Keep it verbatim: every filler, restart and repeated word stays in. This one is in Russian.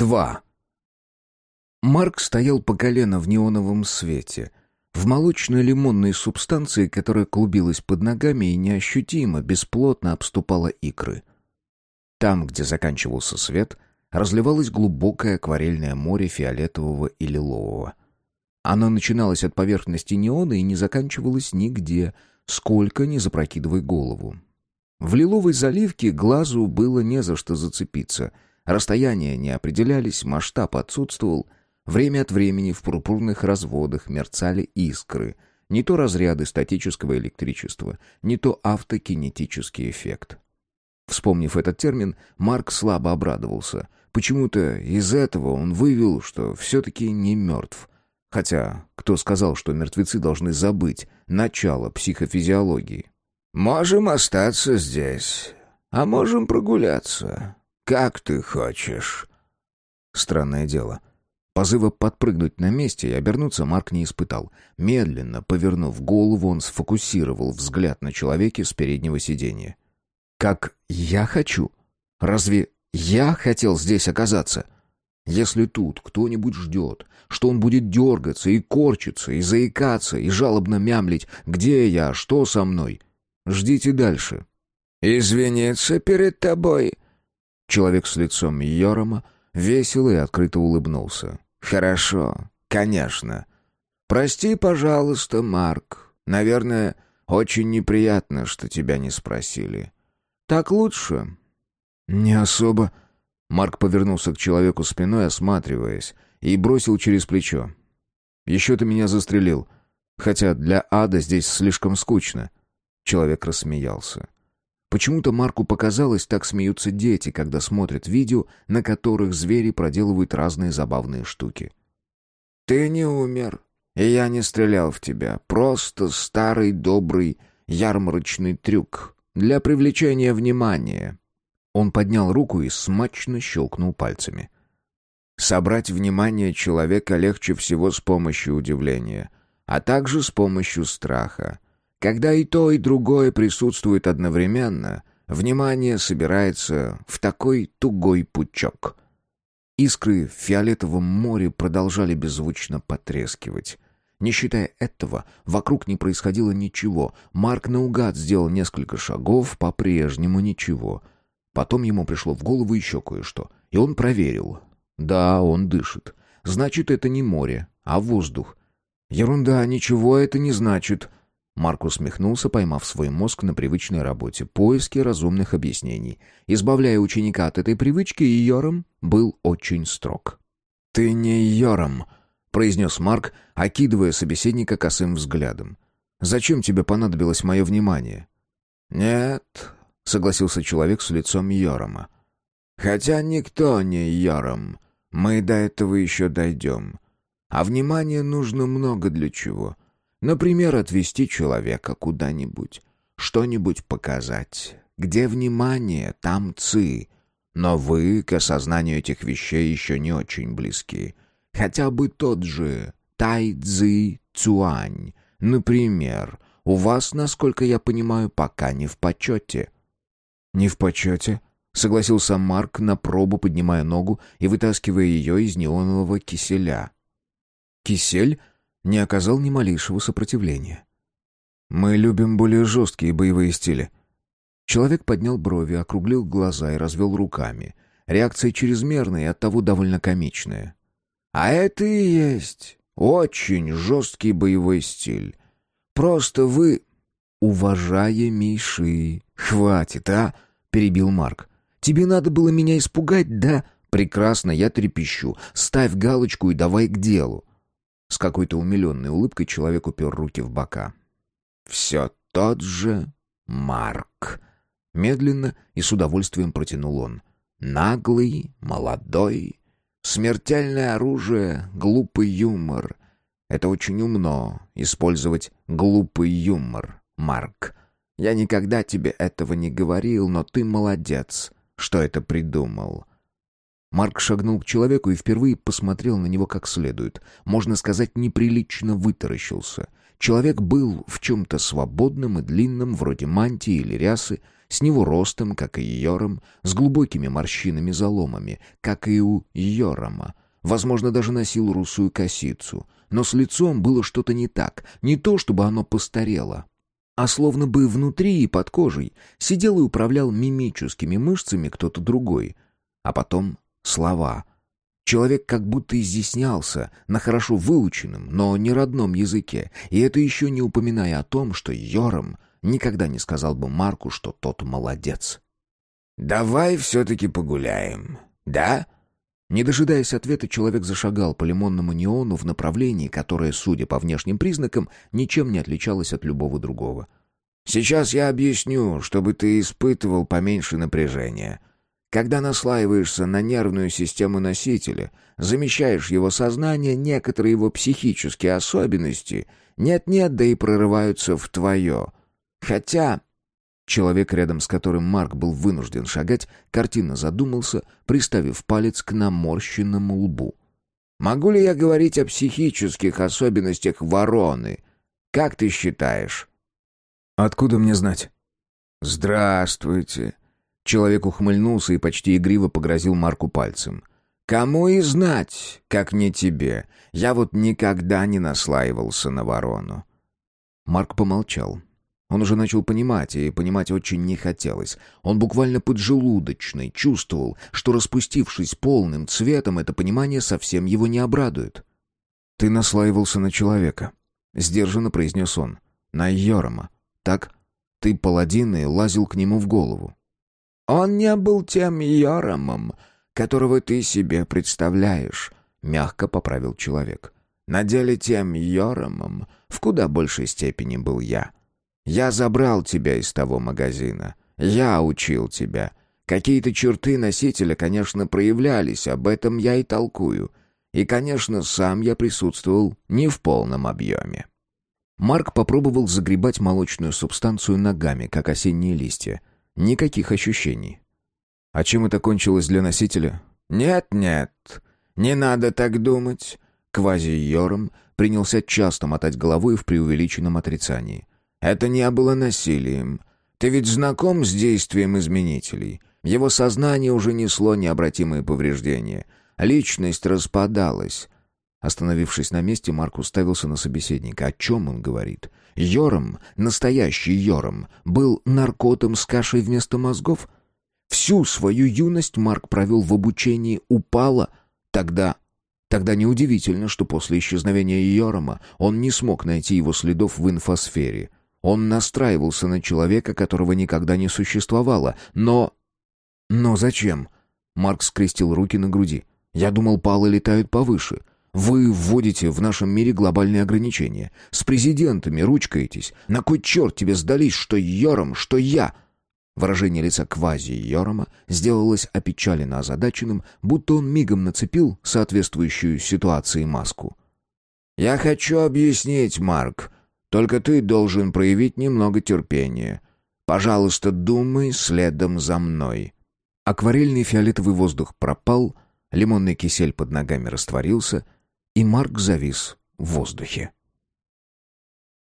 Два. Марк стоял по колено в неоновом свете, в молочной лимонной субстанции, которая клубилась под ногами и неощутимо, бесплотно обступала икры. Там, где заканчивался свет, разливалось глубокое акварельное море фиолетового и лилового. Оно начиналось от поверхности неона и не заканчивалось нигде, сколько ни запрокидывай голову. В лиловой заливке глазу было не за что зацепиться. Расстояния не определялись, масштаб отсутствовал. Время от времени в пурпурных разводах мерцали искры. Не то разряды статического электричества, не то автокинетический эффект. Вспомнив этот термин, Марк слабо обрадовался. Почему-то из этого он вывел, что все-таки не мертв. Хотя, кто сказал, что мертвецы должны забыть начало психофизиологии? «Можем остаться здесь, а можем прогуляться. Как ты хочешь». Странное дело. Позыва подпрыгнуть на месте и обернуться Марк не испытал. Медленно, повернув голову, он сфокусировал взгляд на человеке с переднего сиденья. «Как я хочу? Разве я хотел здесь оказаться? Если тут кто-нибудь ждет, что он будет дергаться и корчиться, и заикаться, и жалобно мямлить «Где я? Что со мной?» Ждите дальше». «Извиниться перед тобой?» Человек с лицом Йорома весело и открыто улыбнулся. «Хорошо, конечно. Прости, пожалуйста, Марк. Наверное, очень неприятно, что тебя не спросили. Так лучше?» «Не особо». Марк повернулся к человеку спиной, осматриваясь, и бросил через плечо. «Еще ты меня застрелил, хотя для ада здесь слишком скучно». Человек рассмеялся. Почему-то Марку показалось, так смеются дети, когда смотрят видео, на которых звери проделывают разные забавные штуки. «Ты не умер, и я не стрелял в тебя. Просто старый добрый ярмарочный трюк для привлечения внимания». Он поднял руку и смачно щелкнул пальцами. «Собрать внимание человека легче всего с помощью удивления, а также с помощью страха. Когда и то, и другое присутствует одновременно, внимание собирается в такой тугой пучок». Искры в фиолетовом море продолжали беззвучно потрескивать. Не считая этого, вокруг не происходило ничего. Марк наугад сделал несколько шагов, по-прежнему ничего. Потом ему пришло в голову еще кое-что, и он проверил. Да, он дышит. Значит, это не море, а воздух. Ерунда, ничего это не значит. Марк усмехнулся, поймав свой мозг на привычной работе, поиске разумных объяснений. Избавляя ученика от этой привычки, Йорам был очень строг. «Ты не Йорам», — произнес Марк, окидывая собеседника косым взглядом. «Зачем тебе понадобилось мое внимание?» «Нет», — согласился человек с лицом Йорама. «Хотя никто не Йорам. Мы до этого еще дойдем. А внимание нужно много для чего. Например, отвести человека куда-нибудь, что-нибудь показать. Где внимание, там ци. Но вы к осознанию этих вещей еще не очень близки. Хотя бы тот же Тай-цзи Цюань, например, у вас, насколько я понимаю, пока не в почете». «Не в почете», — согласился Марк, на пробу поднимая ногу и вытаскивая ее из неонового киселя. Кисель не оказал ни малейшего сопротивления. «Мы любим более жесткие боевые стили». Человек поднял брови, округлил глаза и развел руками. Реакция чрезмерная и оттого довольно комичная. «А это и есть очень жесткий боевой стиль. Просто вы...» «Уважаемейший, хватит, а?» — перебил Марк. «Тебе надо было меня испугать, да? Прекрасно, я трепещу. Ставь галочку и давай к делу». С какой-то умиленной улыбкой человек упер руки в бока. «Все тот же Марк», — медленно и с удовольствием протянул он. «Наглый, молодой, смертельное оружие, глупый юмор. Это очень умно, использовать глупый юмор, Марк. Я никогда тебе этого не говорил, но ты молодец, что это придумал». Марк шагнул к человеку и впервые посмотрел на него как следует. Можно сказать, неприлично вытаращился. Человек был в чем-то свободном и длинном, вроде мантии или рясы, с него ростом, как и Йорам, с глубокими морщинами-заломами, как и у Йорама. Возможно, даже носил русую косицу. Но с лицом было что-то не так, не то, чтобы оно постарело, а словно бы внутри и под кожей сидел и управлял мимическими мышцами кто-то другой. А потом слова. Человек как будто изъяснялся на хорошо выученном, но не родном языке, и это еще не упоминая о том, что Йорам никогда не сказал бы Марку, что тот молодец. «Давай все-таки погуляем, да?» Не дожидаясь ответа, человек зашагал по лимонному неону в направлении, которое, судя по внешним признакам, ничем не отличалось от любого другого. «Сейчас я объясню, чтобы ты испытывал поменьше напряжения. Когда наслаиваешься на нервную систему носителя, замещаешь его сознание, некоторые его психические особенности нет-нет, да и прорываются в твое. Хотя...» Человек, рядом с которым Марк был вынужден шагать, картинно задумался, приставив палец к наморщенному лбу. «Могу ли я говорить о психических особенностях вороны? Как ты считаешь?» «Откуда мне знать?» «Здравствуйте». Человек ухмыльнулся и почти игриво погрозил Марку пальцем. «Кому и знать, как не тебе. Я вот никогда не наслаивался на ворону». Марк помолчал. Он уже начал понимать, и понимать очень не хотелось. Он буквально поджелудочный чувствовал, что, распустившись полным цветом, это понимание совсем его не обрадует. «Ты наслаивался на человека», — сдержанно произнес он. «На Йорама. Так? Ты паладин и лазил к нему в голову». «Он не был тем Йорамом, которого ты себе представляешь», — мягко поправил человек. «На деле тем Йорамом в куда большей степени был я. Я забрал тебя из того магазина. Я учил тебя. Какие-то черты носителя, конечно, проявлялись, об этом я и толкую. И, конечно, сам я присутствовал не в полном объеме». Марк попробовал загребать молочную субстанцию ногами, как осенние листья. Никаких ощущений. А чем это кончилось для носителя? «Нет-нет, не надо так думать». Квази-Йорам принялся часто мотать головой в преувеличенном отрицании. «Это не было насилием. Ты ведь знаком с действием изменителей. Его сознание уже несло необратимые повреждения. Личность распадалась». Остановившись на месте, Марк уставился на собеседника. О чем он говорит? Йорам, настоящий Йорам, был наркотом с кашей вместо мозгов? Всю свою юность Марк провел в обучении у Пала. Тогда... Тогда неудивительно, что после исчезновения Йорама он не смог найти его следов в инфосфере. Он настраивался на человека, которого никогда не существовало. Но... Но зачем? Марк скрестил руки на груди. Я думал, палы летают повыше. Вы вводите в нашем мире глобальные ограничения. С президентами ручкаетесь. На кой черт тебе сдались, что Йорам, что я? Выражение лица квази-Йорама сделалось опечаленно озадаченным, будто он мигом нацепил соответствующую ситуации маску. «Я хочу объяснить, Марк. Только ты должен проявить немного терпения. Пожалуйста, думай следом за мной». Акварельный фиолетовый воздух пропал, лимонный кисель под ногами растворился, и Марк завис в воздухе.